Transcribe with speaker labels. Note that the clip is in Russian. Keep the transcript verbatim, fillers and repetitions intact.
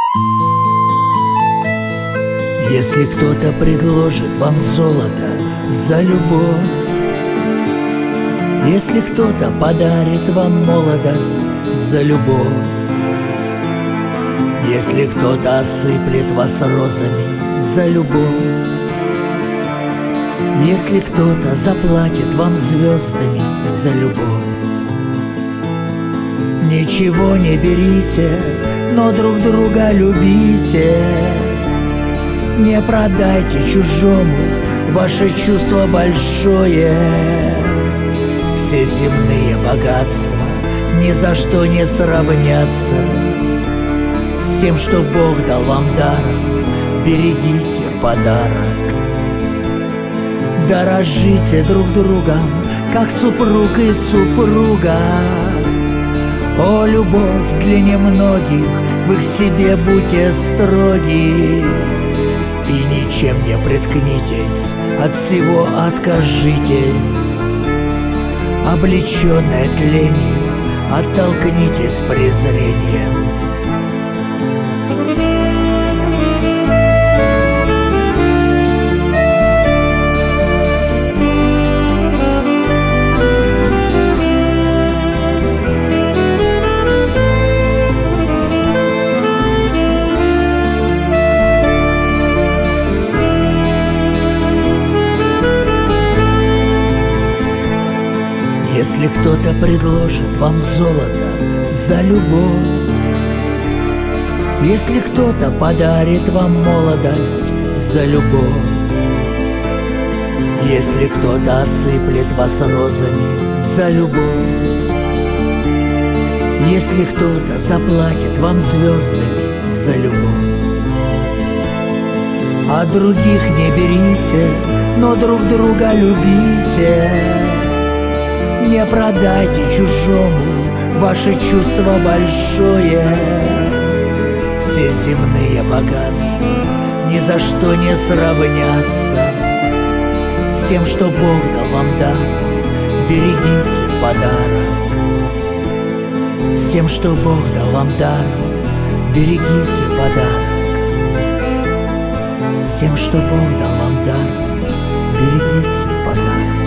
Speaker 1: Если кто-то предложит вам золото за любовь, если кто-то подарит вам молодость за любовь, если кто-то осыплет вас розами за любовь, если кто-то заплатит вам звездами за любовь, ничего не берите, но друг друга любите. Не продайте чужому ваше чувство большое. Все земные богатства ни за что не сравнятся с тем, что Бог дал вам даром. Берегите подарок. Дорожите друг другом, как супруг и супруга. О, любовь для немногих, вы к себе будьте строги. И ничем не приткнитесь, от всего откажитесь. Облеченная тленью, оттолкнитесь презрением. Если кто-то предложит вам золото за любовь, если кто-то подарит вам молодость за любовь, если кто-то осыплет вас розами за любовь, если кто-то заплатит вам звездами за любовь, а других не берите, но друг друга любите. Не продайте чужому ваше чувство большое. Все земные богатства ни за что не сравнятся с тем, что Бог дал вам дар. Берегите подарок. С тем, что Бог дал вам дар. Берегите подарок. С тем, что Бог дал вам дар. Берегите подарок.